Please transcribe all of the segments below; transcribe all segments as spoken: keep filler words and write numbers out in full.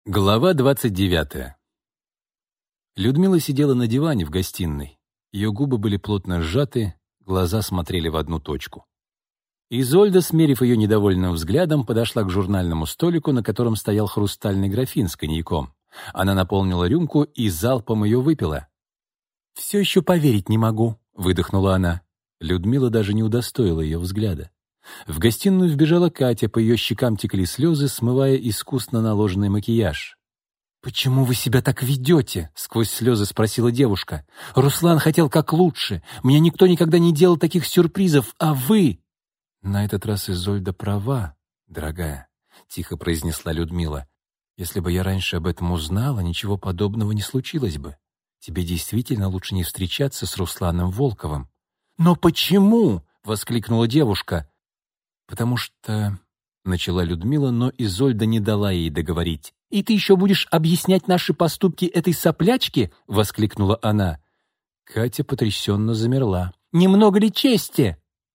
Глава двадцать девятая. Людмила сидела на диване в гостиной. Ее губы были плотно сжаты, глаза смотрели в одну точку. Изольда, смерив ее недовольным взглядом, подошла к журнальному столику, на котором стоял хрустальный графин с коньяком. Она наполнила рюмку и залпом ее выпила. «Все еще поверить не могу», — выдохнула она. Людмила даже не удостоила ее взгляда. В гостиную вбежала Катя, по ее щекам текли слезы, смывая искусно наложенный макияж. «Почему вы себя так ведете?» — сквозь слезы спросила девушка. «Руслан хотел как лучше. Мне никто никогда не делал таких сюрпризов, а вы...» «На этот раз Изольда права, дорогая», — тихо произнесла Людмила. «Если бы я раньше об этом узнала, ничего подобного не случилось бы. Тебе действительно лучше не встречаться с Русланом Волковым». «Но почему?» — воскликнула девушка. «Потому что...» — начала Людмила, но Изольда не дала ей договорить. «И ты еще будешь объяснять наши поступки этой соплячке?» — воскликнула она. Катя потрясенно замерла. «Немного ли чести?»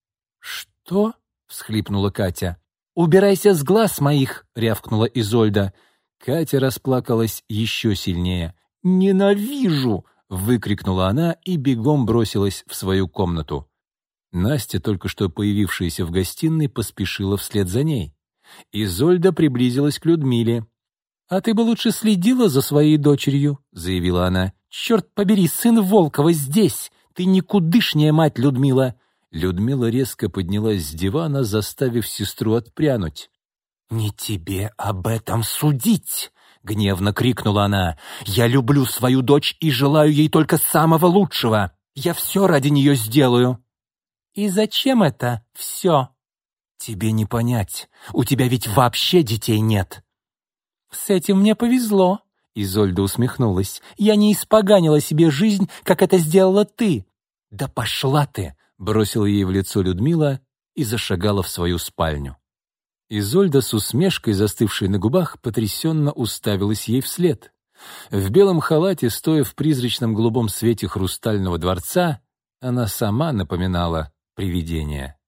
«Что?» — всхлипнула Катя. «Убирайся с глаз моих!» — рявкнула Изольда. Катя расплакалась еще сильнее. «Ненавижу!» — выкрикнула она и бегом бросилась в свою комнату. Настя, только что появившаяся в гостиной, поспешила вслед за ней. Изольда приблизилась к Людмиле. «А ты бы лучше следила за своей дочерью», — заявила она. «Черт побери, сын Волкова здесь! Ты никудышняя мать, Людмила!» Людмила резко поднялась с дивана, заставив сестру отпрянуть. «Не тебе об этом судить!» — гневно крикнула она. «Я люблю свою дочь и желаю ей только самого лучшего. Я все ради нее сделаю». «И зачем это все?» «Тебе не понять. У тебя ведь вообще детей нет». «С этим мне повезло», — Изольда усмехнулась. «Я не испоганила себе жизнь, как это сделала ты». «Да пошла ты!» — бросила ей в лицо Людмила и зашагала в свою спальню. Изольда с усмешкой, застывшей на губах, потрясенно уставилась ей вслед. В белом халате, стоя в призрачном голубом свете хрустального дворца, она сама напоминала привидение.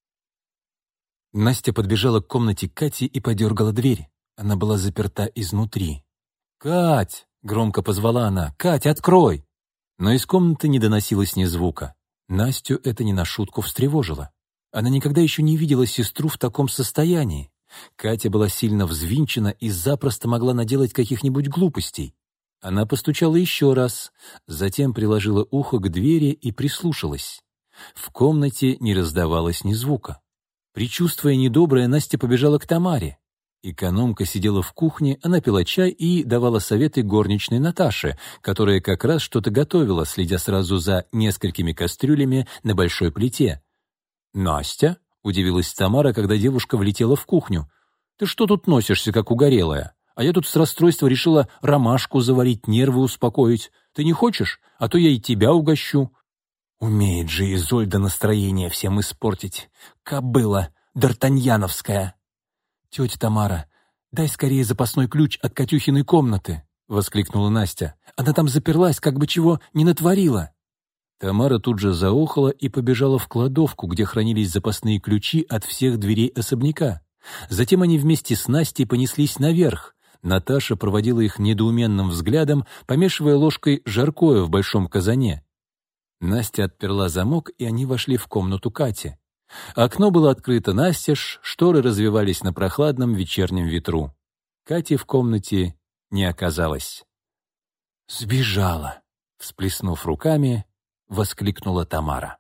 Настя подбежала к комнате Кати и подергала дверь. Она была заперта изнутри. «Кать!» — громко позвала она. «Кать, открой!» Но из комнаты не доносилось ни звука. Настю это не на шутку встревожило. Она никогда еще не видела сестру в таком состоянии. Катя была сильно взвинчена и запросто могла наделать каких-нибудь глупостей. Она постучала еще раз, затем приложила ухо к двери и прислушалась. В комнате не раздавалось ни звука. Предчувствуя недоброе, Настя побежала к Тамаре. Экономка сидела в кухне, она пила чай и давала советы горничной Наташе, которая как раз что-то готовила, следя сразу за несколькими кастрюлями на большой плите. «Настя?» — удивилась Тамара, когда девушка влетела в кухню. «Ты что тут носишься, как угорелая? А я тут с расстройства решила ромашку заварить, нервы успокоить. Ты не хочешь? А то я и тебя угощу». «Умеет же Изольда настроение всем испортить. Кобыла д'Артаньяновская!» «Тетя Тамара, дай скорее запасной ключ от Катюхиной комнаты», — воскликнула Настя. «Она там заперлась, как бы чего не натворила». Тамара тут же заохала и побежала в кладовку, где хранились запасные ключи от всех дверей особняка. Затем они вместе с Настей понеслись наверх. Наташа проводила их недоуменным взглядом, помешивая ложкой жаркое в большом казане. Настя отперла замок, и они вошли в комнату Кати. Окно было открыто настежь, шторы развевались на прохладном вечернем ветру. Кати в комнате не оказалось. «Сбежала!» — всплеснув руками, воскликнула Тамара.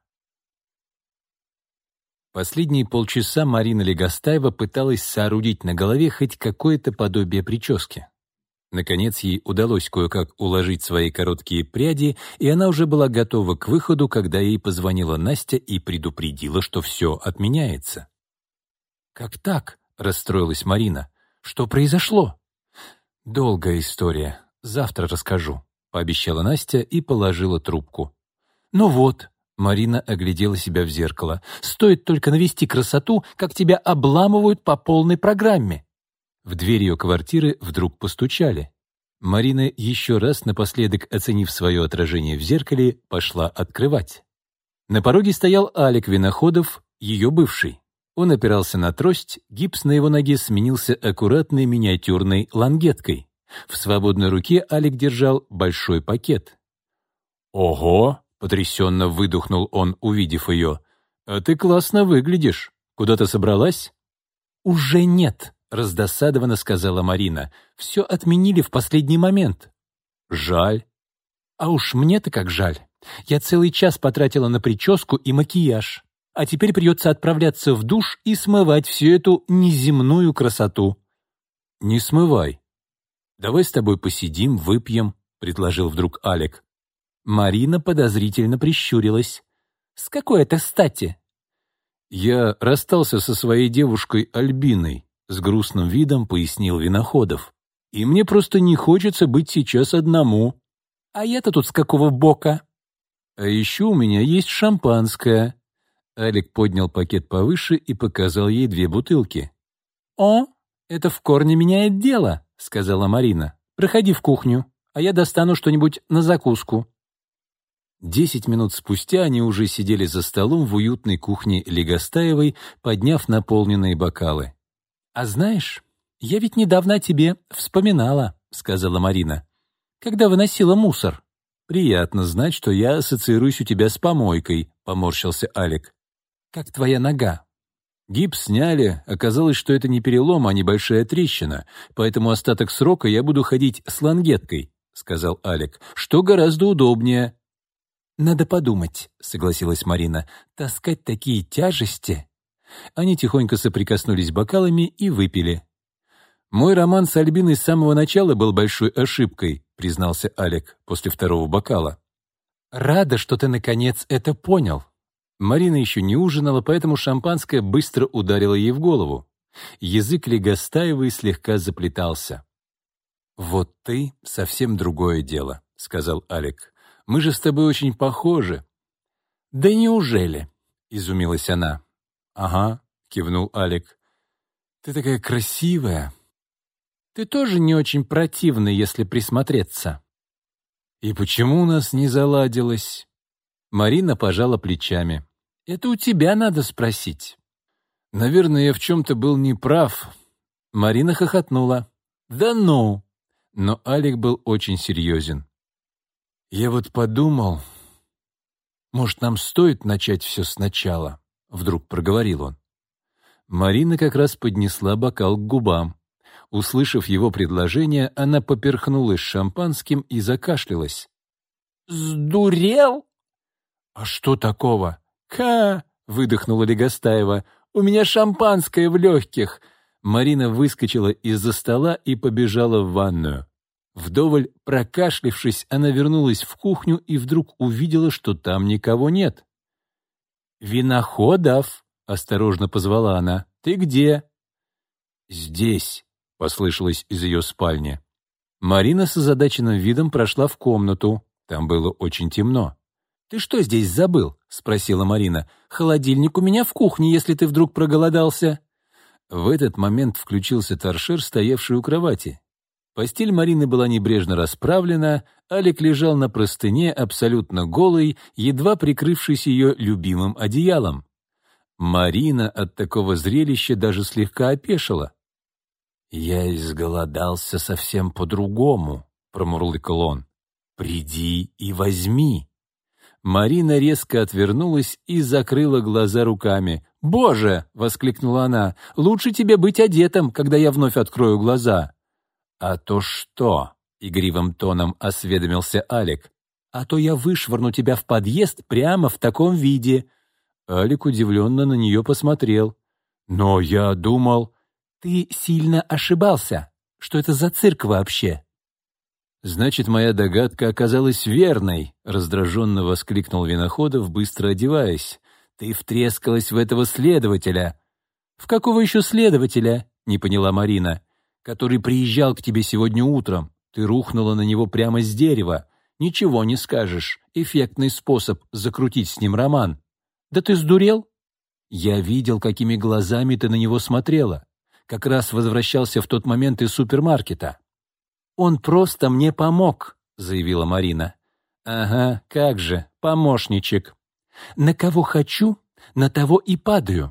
Последние полчаса Марина Легостаева пыталась соорудить на голове хоть какое-то подобие прически. Наконец ей удалось кое-как уложить свои короткие пряди, и она уже была готова к выходу, когда ей позвонила Настя и предупредила, что все отменяется. «Как так?» — расстроилась Марина. «Что произошло?» «Долгая история. Завтра расскажу», — пообещала Настя и положила трубку. «Ну вот», — Марина оглядела себя в зеркало, «стоит только навести красоту, как тебя обламывают по полной программе». В дверь ее квартиры вдруг постучали. Марина, еще раз напоследок оценив свое отражение в зеркале, пошла открывать. На пороге стоял Алик Виноходов, ее бывший. Он опирался на трость, гипс на его ноге сменился аккуратной миниатюрной лангеткой. В свободной руке Алик держал большой пакет. «Ого!» — потрясенно выдохнул он, увидев ее. «А ты классно выглядишь. Куда-то собралась?» «Уже нет», — раздосадованно сказала Марина. «Все отменили в последний момент». «Жаль». «А уж мне-то как жаль. Я целый час потратила на прическу и макияж. А теперь придется отправляться в душ и смывать всю эту неземную красоту». «Не смывай. Давай с тобой посидим, выпьем», — предложил вдруг Алик. Марина подозрительно прищурилась. «С какой это стати?» «Я расстался со своей девушкой Альбиной», — с грустным видом пояснил Виноходов. «И мне просто не хочется быть сейчас одному». «А я-то тут с какого бока?» «А еще у меня есть шампанское». Алик поднял пакет повыше и показал ей две бутылки. «О, это в корне меняет дело», — сказала Марина. «Проходи в кухню, а я достану что-нибудь на закуску». Десять минут спустя они уже сидели за столом в уютной кухне Легостаевой, подняв наполненные бокалы. «А знаешь, я ведь недавно о тебе вспоминала», — сказала Марина. «Когда выносила мусор». «Приятно знать, что я ассоциируюсь у тебя с помойкой», — поморщился Алик. «Как твоя нога?» «Гипс сняли, оказалось, что это не перелом, а небольшая трещина, поэтому остаток срока я буду ходить с лангеткой», — сказал Алик, — «что гораздо удобнее». «Надо подумать», — согласилась Марина, — «таскать такие тяжести». Они тихонько соприкоснулись бокалами и выпили. «Мой роман с Альбиной с самого начала был большой ошибкой», — признался Алик после второго бокала. «Рада, что ты, наконец, это понял». Марина еще не ужинала, поэтому шампанское быстро ударило ей в голову. Язык Легостаевой слегка заплетался. «Вот ты — совсем другое дело», — сказал Алик. «Мы же с тобой очень похожи». «Да неужели?» — изумилась она. «Ага», — кивнул Алик. «Ты такая красивая. Ты тоже не очень противный, если присмотреться». «И почему у нас не заладилось?» Марина пожала плечами. «Это у тебя надо спросить». «Наверное, я в чем-то был неправ». Марина хохотнула. «Да ну!» Но Алик был очень серьезен. «Я вот подумал, может, нам стоит начать все сначала?» — вдруг проговорил он. Марина как раз поднесла бокал к губам. Услышав его предложение, она поперхнулась шампанским и закашлялась. «Сдурел?» «А что такого?» «Ка!» — выдохнула Легостаева. «У меня шампанское в легких!» Марина выскочила из-за стола и побежала в ванную. Вдоволь прокашлившись, она вернулась в кухню и вдруг увидела, что там никого нет. «Виноходов!» — осторожно позвала она. «Ты где?» «Здесь», — послышалось из ее спальни. Марина с озадаченным видом прошла в комнату. Там было очень темно. «Ты что здесь забыл?» — спросила Марина. «Холодильник у меня в кухне, если ты вдруг проголодался». В этот момент включился торшер, стоявший у кровати. Постель Марины была небрежно расправлена, Алик лежал на простыне, абсолютно голый, едва прикрывшись ее любимым одеялом. Марина от такого зрелища даже слегка опешила. «Я изголодался совсем по-другому», — промурлыкал он. «Приди и возьми». Марина резко отвернулась и закрыла глаза руками. «Боже!» — воскликнула она. «Лучше тебе быть одетым, когда я вновь открою глаза». «А то что?» — игривым тоном осведомился Алик. «А то я вышвырну тебя в подъезд прямо в таком виде». Алик удивленно на нее посмотрел. «Но я думал...» «Ты сильно ошибался. Что это за цирк вообще?» «Значит, моя догадка оказалась верной», — раздраженно воскликнул Виноходов, быстро одеваясь. «Ты втрескалась в этого следователя». «В какого еще следователя?» — не поняла Марина. «Который приезжал к тебе сегодня утром. Ты рухнула на него прямо с дерева. Ничего не скажешь. Эффектный способ закрутить с ним роман». «Да ты сдурел?» «Я видел, какими глазами ты на него смотрела. Как раз возвращался в тот момент из супермаркета». «Он просто мне помог», — заявила Марина. «Ага, как же, помощничек. На кого хочу, на того и падаю.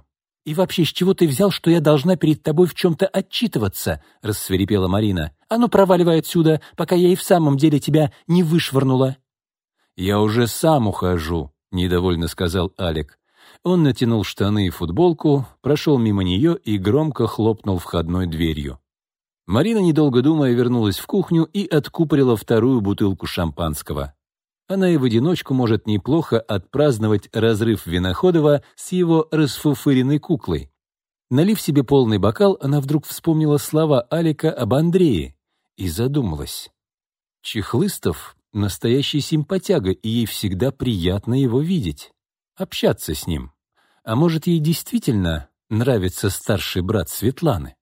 «И вообще, с чего ты взял, что я должна перед тобой в чем-то отчитываться?» — рассверепела Марина. «А ну, проваливай отсюда, пока я и в самом деле тебя не вышвырнула». «Я уже сам ухожу», — недовольно сказал Алик. Он натянул штаны и футболку, прошел мимо нее и громко хлопнул входной дверью. Марина, недолго думая, вернулась в кухню и откупорила вторую бутылку шампанского. Она и в одиночку может неплохо отпраздновать разрыв Виноходова с его расфуфыренной куклой. Налив себе полный бокал, она вдруг вспомнила слова Алика об Андрее и задумалась. Чехлыстов — настоящий симпатяга, и ей всегда приятно его видеть, общаться с ним. А может, ей действительно нравится старший брат Светланы?